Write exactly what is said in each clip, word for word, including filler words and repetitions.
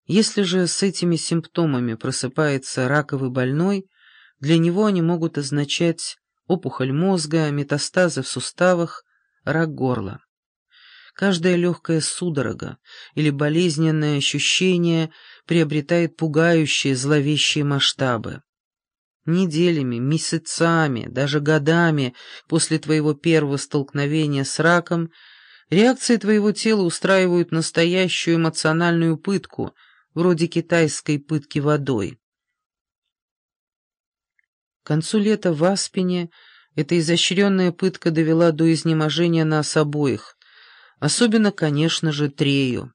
Если же с этими симптомами просыпается раковый больной, для него они могут означать опухоль мозга, метастазы в суставах, рак горла. Каждая легкая судорога или болезненное ощущение приобретает пугающие зловещие масштабы. Неделями, месяцами, даже годами после твоего первого столкновения с раком реакции твоего тела устраивают настоящую эмоциональную пытку, вроде китайской пытки водой. К концу лета в Аспене эта изощренная пытка довела до изнеможения нас обоих, особенно, конечно же, Трею.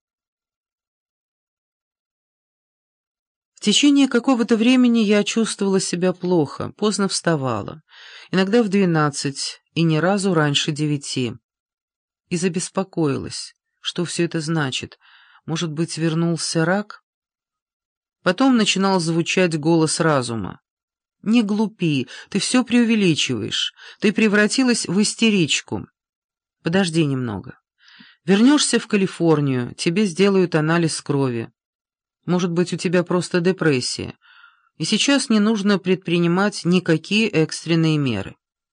В течение какого-то времени я чувствовала себя плохо, поздно вставала, иногда в двенадцать и ни разу раньше девяти. И забеспокоилась, что все это значит. Может быть, вернулся рак? Потом начинал звучать голос разума. «Не глупи, ты все преувеличиваешь, ты превратилась в истеричку. Подожди немного. Вернешься в Калифорнию, тебе сделают анализ крови. Может быть, у тебя просто депрессия, и сейчас не нужно предпринимать никакие экстренные меры».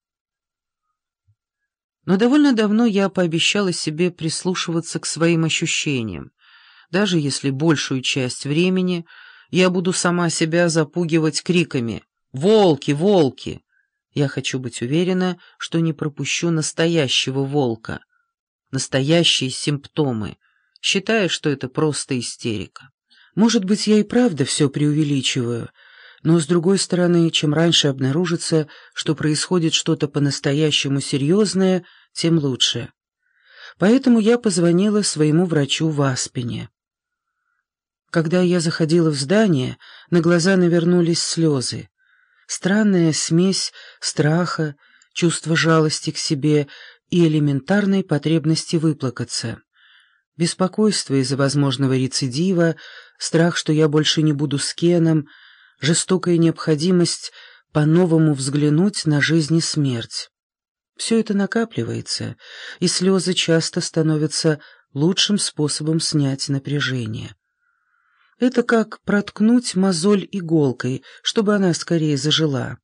Но довольно давно я пообещала себе прислушиваться к своим ощущениям, даже если большую часть времени я буду сама себя запугивать криками «Волки! Волки!». Я хочу быть уверена, что не пропущу настоящего волка, настоящие симптомы, считая, что это просто истерика. Может быть, я и правда все преувеличиваю, но, с другой стороны, чем раньше обнаружится, что происходит что-то по-настоящему серьезное, тем лучше. Поэтому я позвонила своему врачу в Аспене. Когда я заходила в здание, на глаза навернулись слезы. Странная смесь страха, чувства жалости к себе и элементарной потребности выплакаться. Беспокойство из-за возможного рецидива, страх, что я больше не буду с Кеном, жестокая необходимость по-новому взглянуть на жизнь и смерть. Все это накапливается, и слезы часто становятся лучшим способом снять напряжение. Это как проткнуть мозоль иголкой, чтобы она скорее зажила.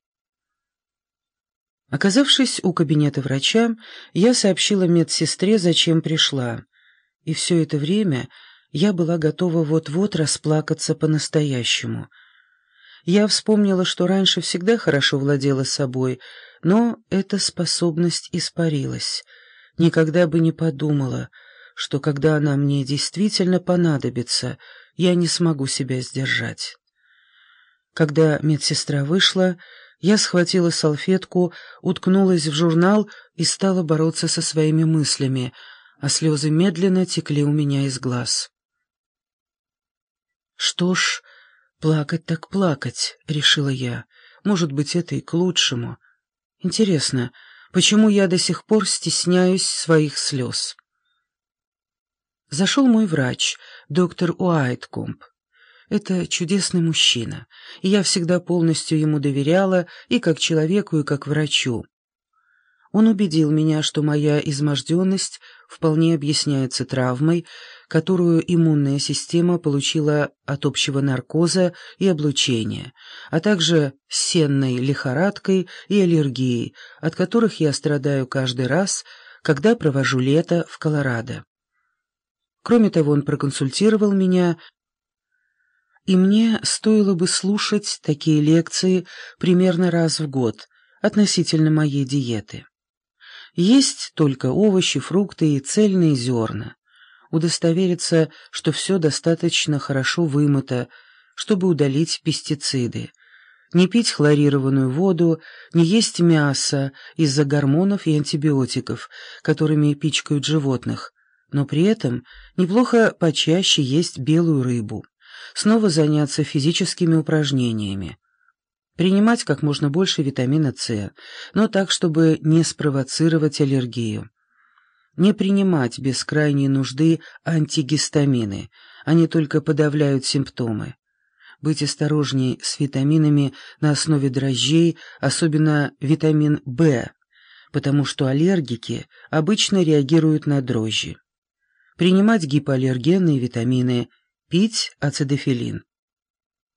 Оказавшись у кабинета врача, я сообщила медсестре, зачем пришла. И все это время я была готова вот-вот расплакаться по-настоящему. Я вспомнила, что раньше всегда хорошо владела собой, но эта способность испарилась. Никогда бы не подумала, что когда она мне действительно понадобится, я не смогу себя сдержать. Когда медсестра вышла, я схватила салфетку, уткнулась в журнал и стала бороться со своими мыслями, а слезы медленно текли у меня из глаз. «Что ж, плакать так плакать», — решила я. «Может быть, это и к лучшему. Интересно, почему я до сих пор стесняюсь своих слез?» Зашел мой врач, доктор Уайткомб. Это чудесный мужчина, и я всегда полностью ему доверяла и как человеку, и как врачу. Он убедил меня, что моя изможденность вполне объясняется травмой, которую иммунная система получила от общего наркоза и облучения, а также сенной лихорадкой и аллергией, от которых я страдаю каждый раз, когда провожу лето в Колорадо. Кроме того, он проконсультировал меня, и мне стоило бы слушать такие лекции примерно раз в год относительно моей диеты. Есть только овощи, фрукты и цельные зерна. Удостовериться, что все достаточно хорошо вымыто, чтобы удалить пестициды. Не пить хлорированную воду, не есть мясо из-за гормонов и антибиотиков, которыми пичкают животных, но при этом неплохо почаще есть белую рыбу, снова заняться физическими упражнениями, принимать как можно больше витамина С, но так, чтобы не спровоцировать аллергию, не принимать без крайней нужды антигистамины, они только подавляют симптомы, быть осторожней с витаминами на основе дрожжей, особенно витамин В, потому что аллергики обычно реагируют на дрожжи. Принимать гипоаллергенные витамины, Пить ацидофилин.